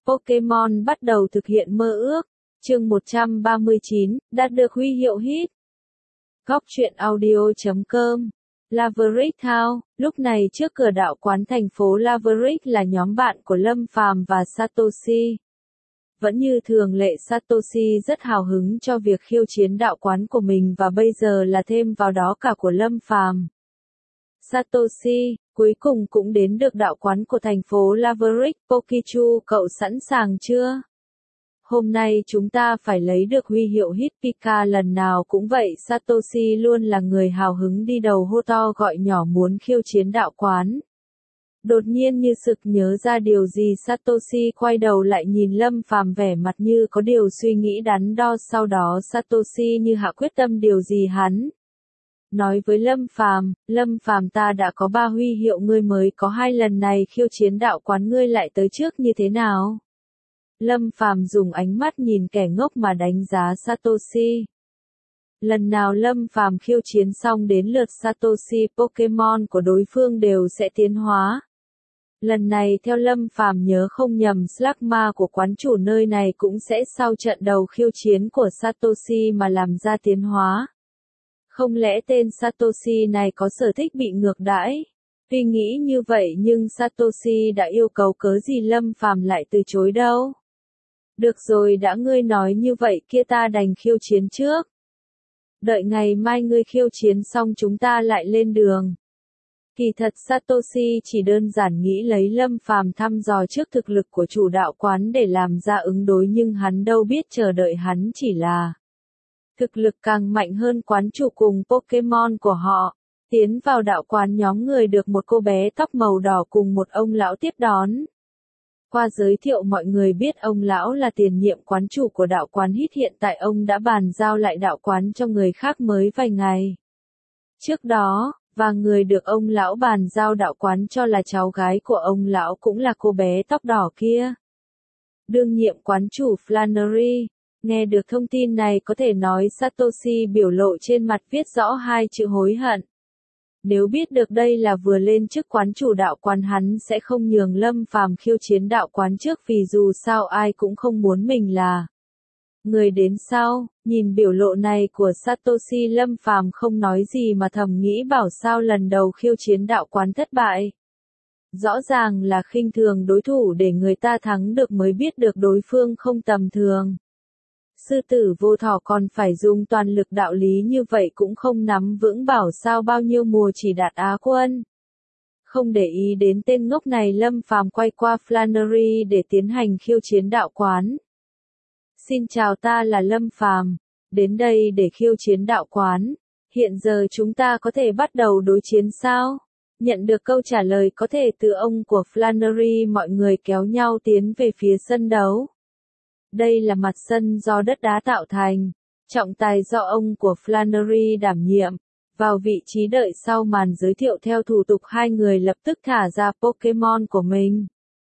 Pokemon bắt đầu thực hiện mơ ước. Chương 139, đạt được huy hiệu hit. Góc truyện audio.com. Laverick Town, lúc này trước cửa đạo quán thành phố Laverick là nhóm bạn của Lâm Phàm và Satoshi. Vẫn như thường lệ, Satoshi rất hào hứng cho việc khiêu chiến đạo quán của mình và bây giờ là thêm vào đó cả của Lâm Phàm. Satoshi, cuối cùng cũng đến được đạo quán của thành phố Laverick. Pokichu, cậu sẵn sàng chưa? Hôm nay chúng ta phải lấy được huy hiệu hit. Pika lần nào cũng vậy, Satoshi luôn là người hào hứng đi đầu hô to gọi nhỏ muốn khiêu chiến đạo quán. Đột nhiên như sực nhớ ra điều gì, Satoshi quay đầu lại nhìn Lâm Phàm vẻ mặt như có điều suy nghĩ đắn đo, sau đó Satoshi như hạ quyết tâm điều gì hắn nói với Lâm Phàm ta đã có 3 huy hiệu, ngươi mới có 2 lần này khiêu chiến đạo quán ngươi lại tới trước như thế nào? Lâm Phàm dùng ánh mắt nhìn kẻ ngốc mà đánh giá Satoshi. Lần nào Lâm Phàm khiêu chiến xong đến lượt Satoshi, Pokemon của đối phương đều sẽ tiến hóa. Lần này theo Lâm Phàm nhớ không nhầm, Slugma của quán chủ nơi này cũng sẽ sau trận đầu khiêu chiến của Satoshi mà làm ra tiến hóa. Không lẽ tên Satoshi này có sở thích bị ngược đãi? Tuy nghĩ như vậy nhưng Satoshi đã yêu cầu cớ gì Lâm Phàm lại từ chối đâu. Được rồi, đã ngươi nói như vậy kia ta đành khiêu chiến trước. Đợi ngày mai ngươi khiêu chiến xong chúng ta lại lên đường. Kỳ thật Satoshi chỉ đơn giản nghĩ lấy Lâm Phàm thăm dò trước thực lực của chủ đạo quán để làm ra ứng đối, nhưng hắn đâu biết chờ đợi hắn chỉ là thực lực càng mạnh hơn quán chủ cùng Pokemon của họ. Tiến vào đạo quán, nhóm người được một cô bé tóc màu đỏ cùng một ông lão tiếp đón. Qua giới thiệu mọi người biết ông lão là tiền nhiệm quán chủ của đạo quán hit, hiện tại ông đã bàn giao lại đạo quán cho người khác mới vài ngày trước đó, và người được ông lão bàn giao đạo quán cho là cháu gái của ông lão, cũng là cô bé tóc đỏ kia. Đương nhiệm quán chủ Flannery. Nghe được thông tin này có thể nói Satoshi biểu lộ trên mặt viết rõ 2 chữ hối hận. Nếu biết được đây là vừa lên chức quán chủ đạo quán, hắn sẽ không nhường Lâm Phàm khiêu chiến đạo quán trước, vì dù sao ai cũng không muốn mình là người đến sau. Nhìn biểu lộ này của Satoshi, Lâm Phàm không nói gì mà thầm nghĩ bảo sao lần đầu khiêu chiến đạo quán thất bại. Rõ ràng là khinh thường đối thủ để người ta thắng được mới biết được đối phương không tầm thường. Sư tử vô thỏ còn phải dùng toàn lực, đạo lý như vậy cũng không nắm vững, bảo sao bao nhiêu mùa chỉ đạt Á quân. Không để ý đến tên ngốc này, Lâm Phàm quay qua Flannery để tiến hành khiêu chiến đạo quán. Xin chào, ta là Lâm Phàm, đến đây để khiêu chiến đạo quán. Hiện giờ chúng ta có thể bắt đầu đối chiến sao? Nhận được câu trả lời có thể từ ông của Flannery, mọi người kéo nhau tiến về phía sân đấu. Đây là mặt sân do đất đá tạo thành, trọng tài do ông của Flannery đảm nhiệm. Vào vị trí đợi sau màn giới thiệu theo thủ tục, hai người lập tức thả ra Pokemon của mình.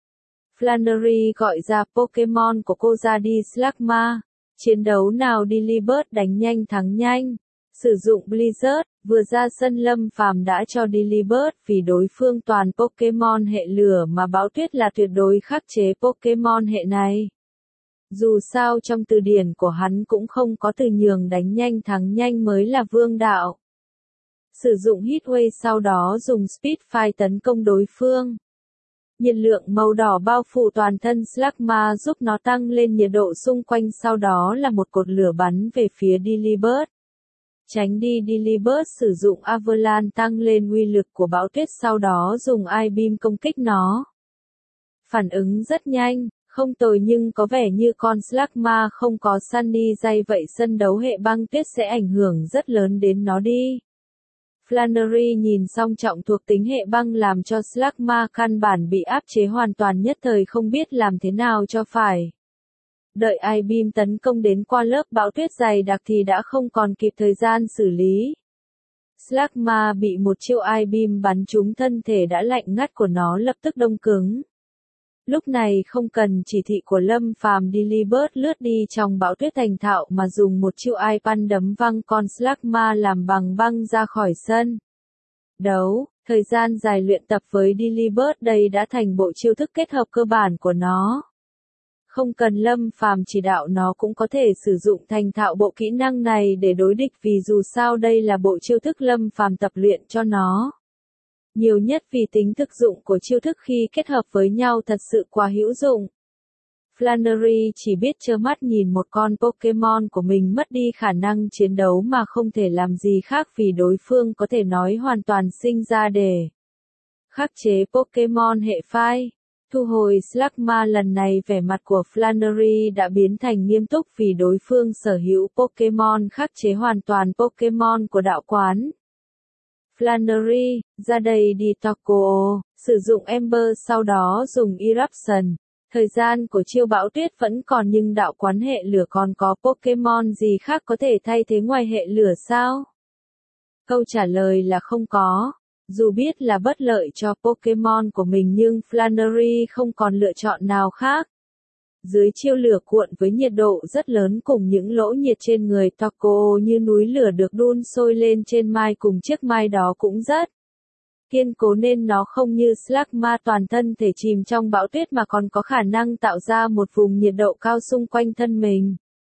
Flannery gọi ra Pokemon của cô ra đi. Slugma. Chiến đấu nào, Delibird đánh nhanh thắng nhanh. Sử dụng Blizzard, vừa ra sân Lâm Phàm đã cho Delibird, vì đối phương toàn Pokemon hệ lửa mà bão tuyết là tuyệt đối khắc chế Pokemon hệ này. Dù sao trong từ điển của hắn cũng không có từ nhường đánh nhanh thắng nhanh mới là vương đạo. Sử dụng Heatwave, sau đó dùng Speedfire tấn công đối phương. Nhiệt lượng màu đỏ bao phủ toàn thân Slugma giúp nó tăng lên nhiệt độ xung quanh, sau đó là một cột lửa bắn về phía Delibird. Tránh đi. Delibird sử dụng Avalanche tăng lên uy lực của bão tuyết, sau đó dùng I-Beam công kích nó. Phản ứng rất nhanh, không tồi, nhưng có vẻ như con Slugma không có Sunny Day, vậy sân đấu hệ băng tuyết sẽ ảnh hưởng rất lớn đến nó đi. Flannery nhìn xong trọng thuộc tính hệ băng làm cho Slugma căn bản bị áp chế hoàn toàn, nhất thời không biết làm thế nào cho phải. Đợi I-Beam tấn công đến qua lớp bão tuyết dày đặc thì đã không còn kịp thời gian xử lý. Slugma bị một chiêu I-Beam bắn trúng, thân thể đã lạnh ngắt của nó lập tức đông cứng. Lúc này không cần chỉ thị của Lâm Phàm, Delibird lướt đi trong bão tuyết thành thạo mà dùng một chiêu I-Punch đấm văng con Slugma làm bằng băng ra khỏi sân đấu. Thời gian dài luyện tập với Delibird, đây đã thành bộ chiêu thức kết hợp cơ bản của nó. Không cần Lâm Phàm chỉ đạo nó cũng có thể sử dụng thành thạo bộ kỹ năng này để đối địch vì dù sao đây là bộ chiêu thức Lâm Phàm tập luyện cho nó. Nhiều nhất vì tính thực dụng của chiêu thức khi kết hợp với nhau thật sự quá hữu dụng. Flannery chỉ biết trơ mắt nhìn một con Pokemon của mình mất đi khả năng chiến đấu mà không thể làm gì khác vì đối phương có thể nói hoàn toàn sinh ra để khắc chế Pokemon hệ phai. Thu hồi Slugma lần này vẻ mặt của Flannery đã biến thành nghiêm túc vì đối phương sở hữu Pokemon khắc chế hoàn toàn Pokemon của đạo quán. Flannery, ra đây đi Toko, sử dụng Ember sau đó dùng Eruption. Thời gian của chiêu bão tuyết vẫn còn nhưng đạo quán hệ lửa còn có Pokemon gì khác có thể thay thế ngoài hệ lửa sao? Câu trả lời là không có. Dù biết là bất lợi cho Pokemon của mình nhưng Flannery không còn lựa chọn nào khác. Dưới chiêu lửa cuộn với nhiệt độ rất lớn cùng những lỗ nhiệt trên người Toko như núi lửa được đun sôi lên trên mai cùng chiếc mai đó cũng rất kiên cố nên nó không như Slugma toàn thân thể chìm trong bão tuyết mà còn có khả năng tạo ra một vùng nhiệt độ cao xung quanh thân mình.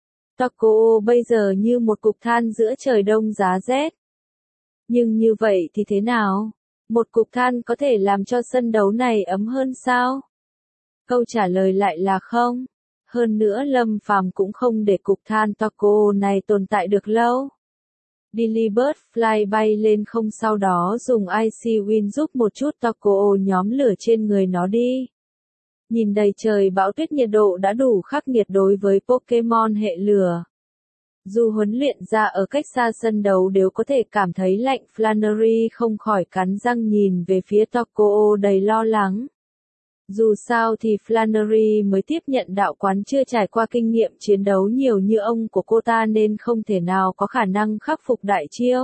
Toko bây giờ như một cục than giữa trời đông giá rét. Nhưng như vậy thì thế nào? Một cục than có thể làm cho sân đấu này ấm hơn sao? Câu trả lời lại là không. Hơn nữa Lâm Phàm cũng không để cục than Toko này tồn tại được lâu. Delibird Fly bay lên không sau đó dùng Icy Wind giúp một chút Toko nhóm lửa trên người nó đi. Nhìn đầy trời bão tuyết nhiệt độ đã đủ khắc nghiệt đối với Pokemon hệ lửa. Dù huấn luyện ra ở cách xa sân đấu đều có thể cảm thấy lạnh Flannery không khỏi cắn răng nhìn về phía Toko đầy lo lắng. Dù sao thì Flannery mới tiếp nhận đạo quán chưa trải qua kinh nghiệm chiến đấu nhiều như ông của cô ta nên không thể nào có khả năng khắc phục đại chiêu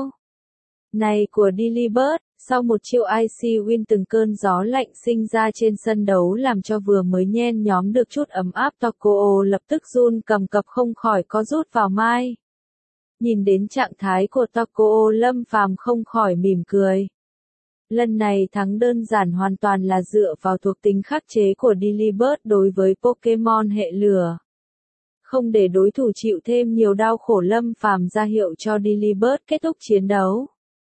này của Delibird. Sau một chiêu Icy Wind từng cơn gió lạnh sinh ra trên sân đấu làm cho vừa mới nhen nhóm được chút ấm áp Toko lập tức run cầm cập không khỏi có rút vào mai. Nhìn đến trạng thái của Toko Lâm Phàm không khỏi mỉm cười. Lần này thắng đơn giản hoàn toàn là dựa vào thuộc tính khắc chế của Delibird đối với Pokemon hệ lửa. Không để đối thủ chịu thêm nhiều đau khổ Lâm Phàm ra hiệu cho Delibird kết thúc chiến đấu.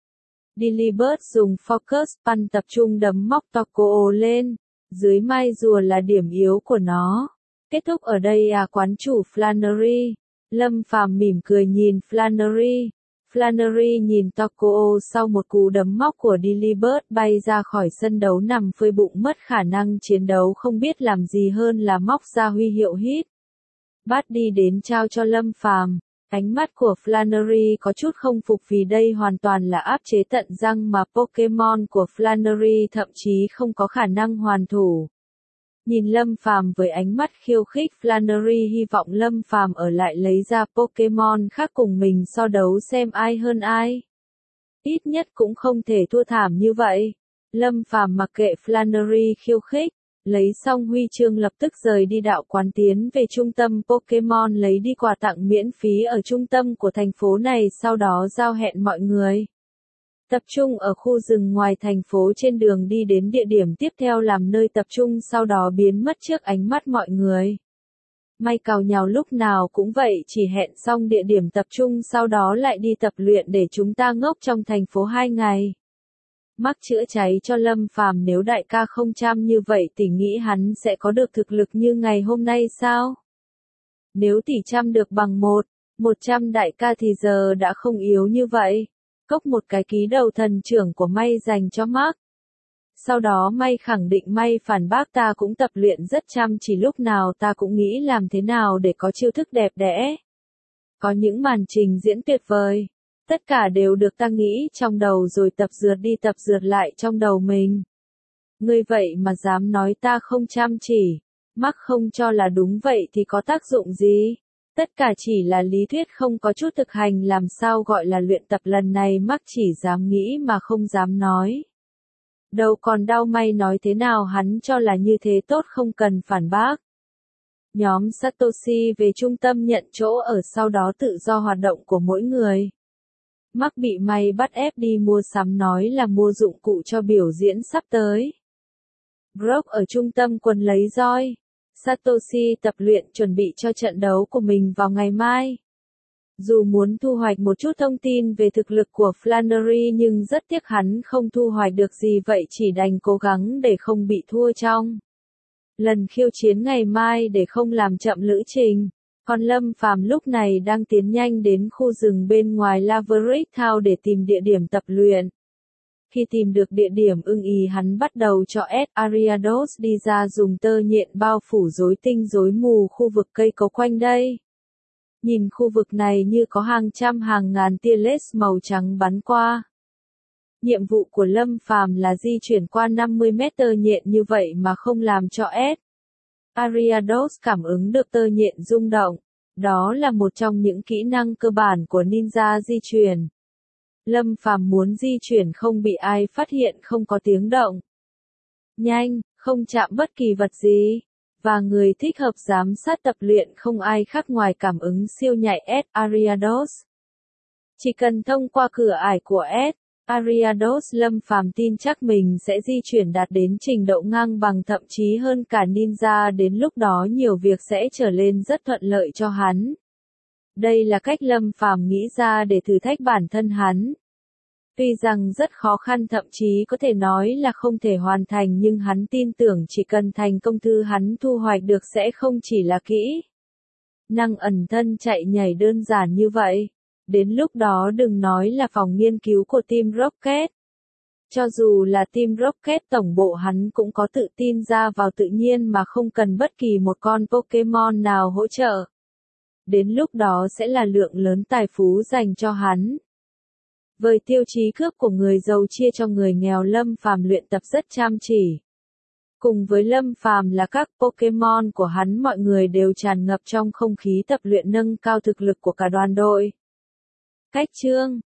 Delibird dùng Focus Punch tập trung đấm móc Toko lên, dưới mai rùa là điểm yếu của nó. Kết thúc ở đây à quán chủ Flannery. Lâm Phàm mỉm cười nhìn Flannery. Flannery nhìn Toko sau một cú đấm móc của Delibird bay ra khỏi sân đấu nằm phơi bụng mất khả năng chiến đấu không biết làm gì hơn là móc ra huy hiệu hit. Bắt đi đến trao cho Lâm Phàm. Ánh mắt của Flannery có chút không phục vì đây hoàn toàn là áp chế tận răng mà Pokemon của Flannery thậm chí không có khả năng hoàn thủ. Nhìn Lâm Phàm với ánh mắt khiêu khích Flannery hy vọng Lâm Phàm ở lại lấy ra Pokemon khác cùng mình so đấu xem ai hơn ai. Ít nhất cũng không thể thua thảm như vậy. Lâm Phàm mặc kệ Flannery khiêu khích. Lấy xong huy chương lập tức rời đi đạo quán tiến về trung tâm Pokemon lấy đi quà tặng miễn phí ở trung tâm của thành phố này sau đó giao hẹn mọi người. Tập trung ở khu rừng ngoài thành phố trên đường đi đến địa điểm tiếp theo làm nơi tập trung sau đó biến mất trước ánh mắt mọi người. May cào nhào lúc nào cũng vậy chỉ hẹn xong địa điểm tập trung sau đó lại đi tập luyện để chúng ta ngốc trong thành phố 2 ngày. Mắc chữa cháy cho Lâm Phàm nếu đại ca không chăm như vậy tỷ nghĩ hắn sẽ có được thực lực như ngày hôm nay sao? Nếu tỷ chăm được bằng 100 đại ca thì giờ đã không yếu như vậy. Cốc một cái ký đầu thần trưởng của May dành cho Mark. Sau đó May khẳng định May phản bác ta cũng tập luyện rất chăm chỉ lúc nào ta cũng nghĩ làm thế nào để có chiêu thức đẹp đẽ. Có những màn trình diễn tuyệt vời. Tất cả đều được ta nghĩ trong đầu rồi tập dượt đi tập dượt lại trong đầu mình. Ngươi vậy mà dám nói ta không chăm chỉ. Mark không cho là đúng vậy thì có tác dụng gì? Tất cả chỉ là lý thuyết không có chút thực hành làm sao gọi là luyện tập lần này Mark chỉ dám nghĩ mà không dám nói. Đâu còn đau May nói thế nào hắn cho là như thế tốt không cần phản bác. Nhóm Satoshi về trung tâm nhận chỗ ở sau đó tự do hoạt động của mỗi người. Mark bị May bắt ép đi mua sắm nói là mua dụng cụ cho biểu diễn sắp tới. Brock ở trung tâm quần lấy roi. Satoshi tập luyện chuẩn bị cho trận đấu của mình vào ngày mai. Dù muốn thu hoạch một chút thông tin về thực lực của Flannery nhưng rất tiếc hắn không thu hoạch được gì vậy chỉ đành cố gắng để không bị thua trong lần khiêu chiến ngày mai để không làm chậm lữ trình. Còn Lâm Phàm lúc này đang tiến nhanh đến khu rừng bên ngoài Laverick Town để tìm địa điểm tập luyện. Khi tìm được địa điểm ưng ý hắn bắt đầu cho Ed Ariados đi ra dùng tơ nhện bao phủ rối tinh rối mù khu vực cây cối quanh đây. Nhìn khu vực này như có hàng trăm hàng ngàn tia laser màu trắng bắn qua. Nhiệm vụ của Lâm Phàm là di chuyển qua 50 mét tơ nhện như vậy mà không làm cho Ed Ariados cảm ứng được tơ nhện rung động. Đó là một trong những kỹ năng cơ bản của ninja di chuyển. Lâm Phàm muốn di chuyển không bị ai phát hiện không có tiếng động. Nhanh, không chạm bất kỳ vật gì. Và người thích hợp giám sát tập luyện không ai khác ngoài cảm ứng siêu nhạy Ed Ariados. Chỉ cần thông qua cửa ải của Ed Ariados Lâm Phàm tin chắc mình sẽ di chuyển đạt đến trình độ ngang bằng thậm chí hơn cả ninja đến lúc đó nhiều việc sẽ trở lên rất thuận lợi cho hắn. Đây là cách Lâm Phàm nghĩ ra để thử thách bản thân hắn. Tuy rằng rất khó khăn thậm chí có thể nói là không thể hoàn thành nhưng hắn tin tưởng chỉ cần thành công thứ hắn thu hoạch được sẽ không chỉ là kỹ năng ẩn thân chạy nhảy đơn giản như vậy. Đến lúc đó đừng nói là phòng nghiên cứu của Team Rocket. Cho dù là Team Rocket tổng bộ hắn cũng có tự tin ra vào tự nhiên mà không cần bất kỳ một con Pokemon nào hỗ trợ. Đến lúc đó sẽ là lượng lớn tài phú dành cho hắn. Với tiêu chí cướp của người giàu chia cho người nghèo Lâm Phàm luyện tập rất chăm chỉ. Cùng với Lâm Phàm là các Pokemon của hắn mọi người đều tràn ngập trong không khí tập luyện nâng cao thực lực của cả đoàn đội. Cách chương